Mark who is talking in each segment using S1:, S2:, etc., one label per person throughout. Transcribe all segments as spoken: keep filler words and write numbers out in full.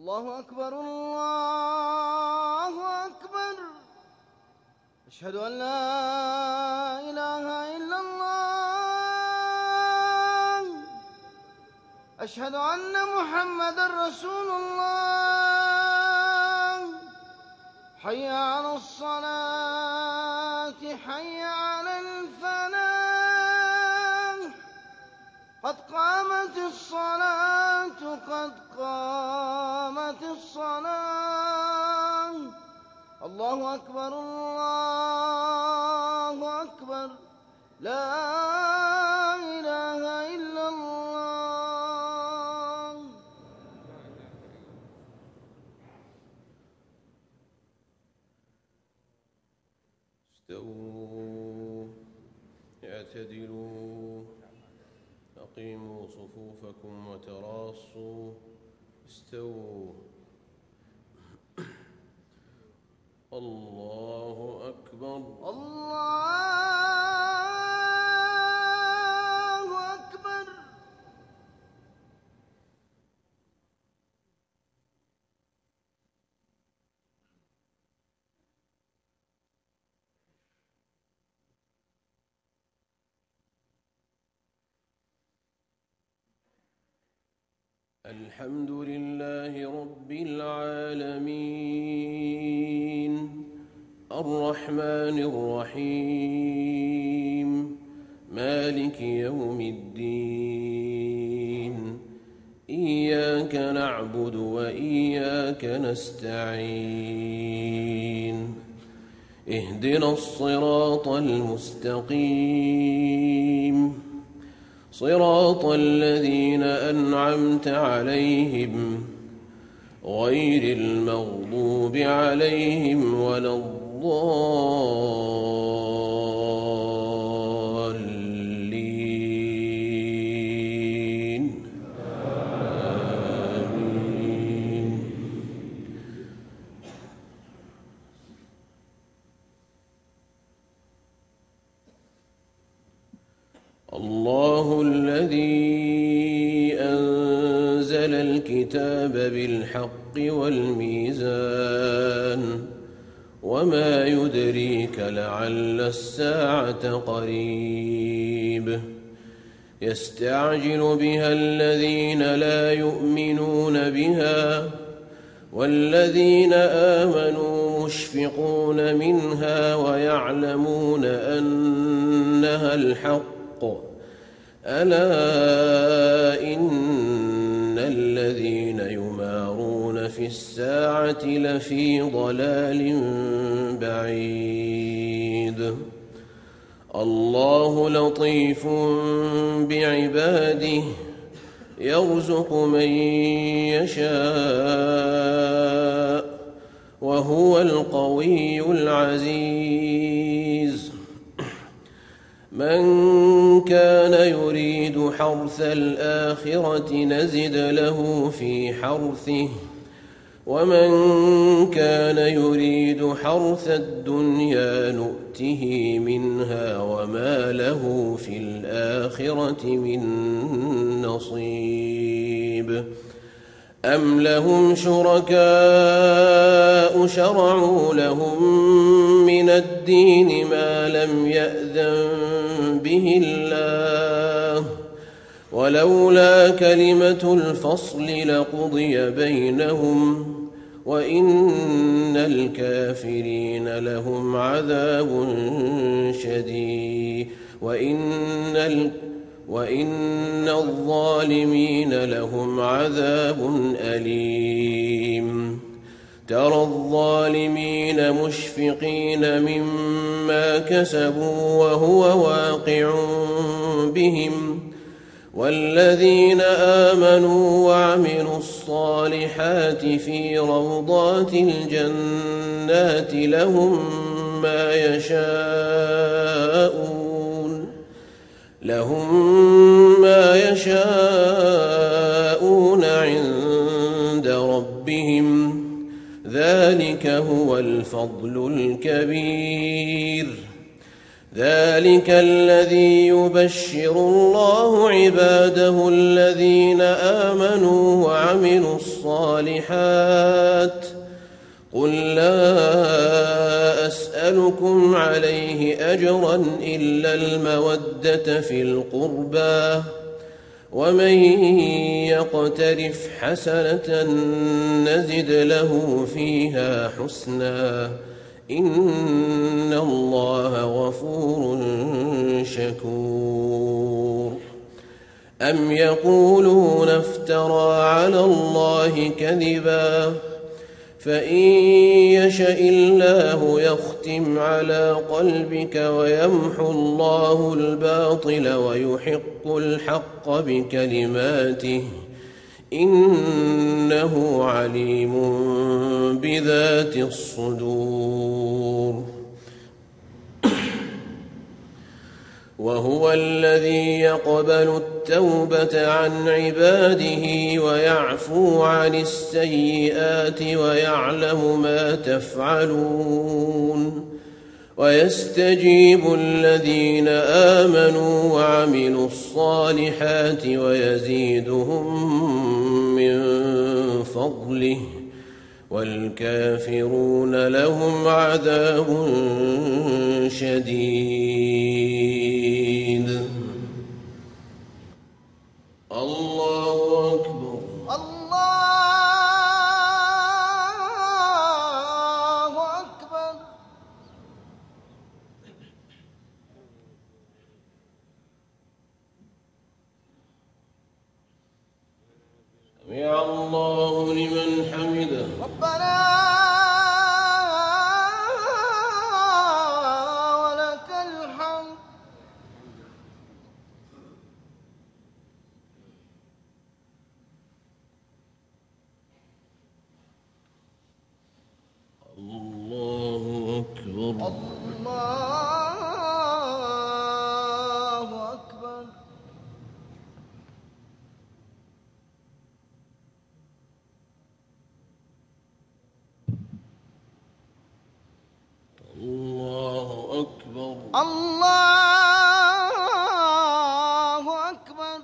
S1: الله أكبر الله أكبر. أشهد أن لا إله إلا الله. أشهد أن محمدًا رسول الله. حي على الصلاة حي على الفلاح. قد قامت الصلاة قد قامت الصلاة. الله أكبر الله أكبر. لا إله إلا الله.
S2: استووا اعتدلوا أقيموا صفوفكم وتراصوا. استووا. الله أكبر
S1: الله أكبر.
S2: الحمد لله رب العالمين الرحمن الرحيم مالك يوم الدين. إياك نعبد وإياك نستعين. اهدنا الصراط المستقيم صراط الذين أنعمت عليهم غير المغضوب عليهم ولا الضالين. آمين. الله الذي أنزل الكتاب بالحق والميزان وما يدريك لعل الساعة قريب. يستعجل بها الذين لا يؤمنون بها والذين آمنوا مشفقون منها ويعلمون أنها الحق. ألا إن الذين يمارون في الساعة لفي ضلال بعيد. الله لطيف بعباده يرزق من يشاء وهو القوي العزيز. من كان يريد حرث الآخرة نزد له في حرثه ومن كان يريد حرث الدنيا نؤته منها وما له في الآخرة من نصيب. أم لهم شركاء شرعوا لهم من الدين ما لم يأذن به الله ولولا كلمة الفصل لقضي بينهم وإن الكافرين لهم عذاب شديد وإن ال وإن الظالمين لهم عذاب أليم. ترى الظالمين مشفقين مما كسبوا وهو واقع بهم والذين آمنوا وعملوا الصالحات في روضات الجنات لهم ما يشاءون لهم ما يشاءون عند ربهم ذلك هو الفضل الكبير. ذلك الذي يبشر الله عباده الذين آمنوا وعملوا وعملوا الصالحات قل لا أسألكم عليه أجرا إلا المودة في القربى ومن يقترف حسنة نزد له فيها حسنا إن الله غفور شكور أم يقولون افترى على الله كذبا فإن يشأ الله يختم على قلبك ويمحو الله الباطل ويحق الحق بكلماته إنه عليم بذات الصدور وهو الذي يقبل التوبة عن عباده ويعفو عن السيئات ويعلم ما تفعلون ويستجيب الذين آمنوا وعملوا الصالحات ويزيدهم من فضله والكافرون لهم عذاب شديد. الله أكبر.
S1: الله أكبر.
S2: سمع الله لمن حمده.
S1: ربنا ولك الحمد.
S2: الله أكبر.
S1: الله أكبر.
S2: الله أكبر.
S1: الله أكبر.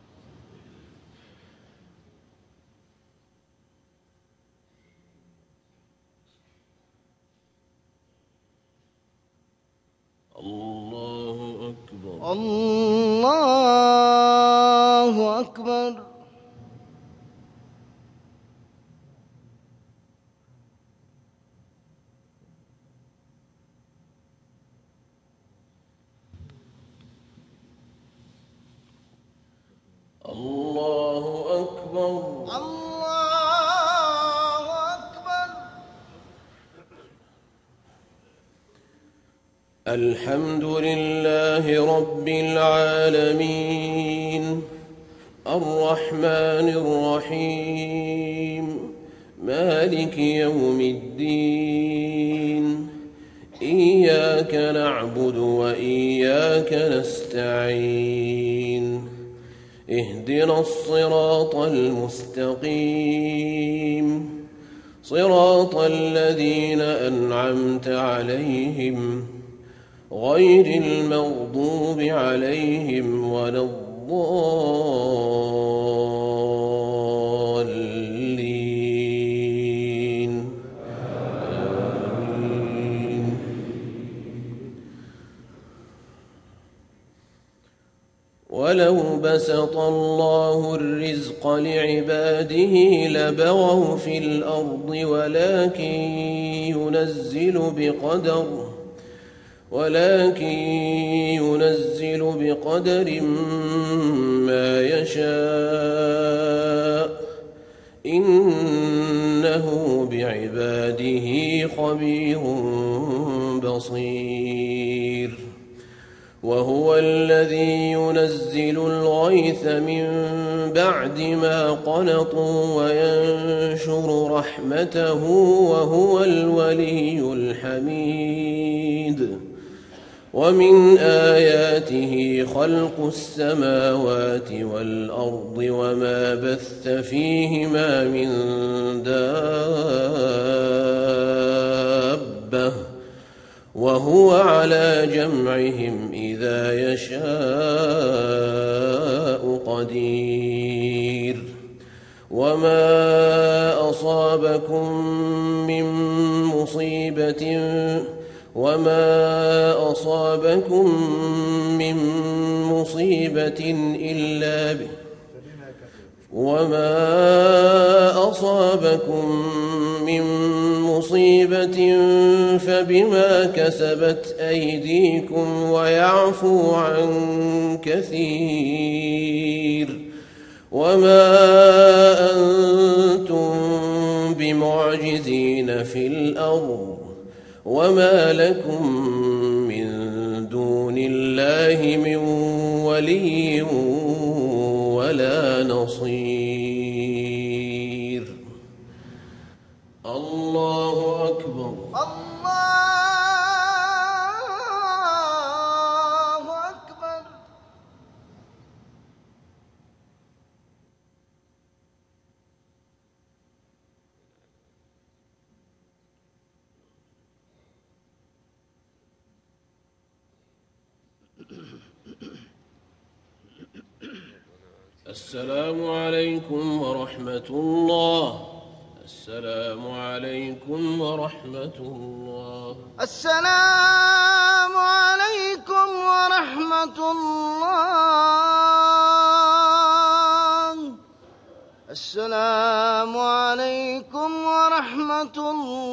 S2: الله أكبر.
S1: الله أكبر.
S2: الله أكبر.
S1: الله أكبر.
S2: الحمد لله رب العالمين الرحمن الرحيم مالك يوم الدين إياك نعبد وإياك نستعين اهدنا الصراط المستقيم صراط الذين أنعمت عليهم غير المغضوب عليهم ولا الضالين آمين. ولو بسط الله الرزق لعباده لبغوا في الأرض ولكن ينزل بقدر ولكن ينزل بقدر ما يشاء إنه بعباده خبير بصير. وهو الذي ينزل الغيث من بعد ما قنطوا وينشر رحمته وهو الولي الحميد. ومن آياته خلق السماوات والأرض وما بث فيهما من دابة وهو على جمعهم إذا يشاء قدير. وما أصابكم من مصيبة وما أصابكم من مصيبة إلا ب وما أصابكم من مصيبة فبما كسبت أيديكم ويعفو عن كثير وما أنتم بمعجزين في الأرض وما لكم من دون الله من ولي ولا نصير. الله أكبر.
S1: الله أكبر.
S2: السلام عليكم ورحمة الله. السلام عليكم ورحمة الله.
S1: السلام عليكم ورحمة الله. السلام عليكم ورحمة الله.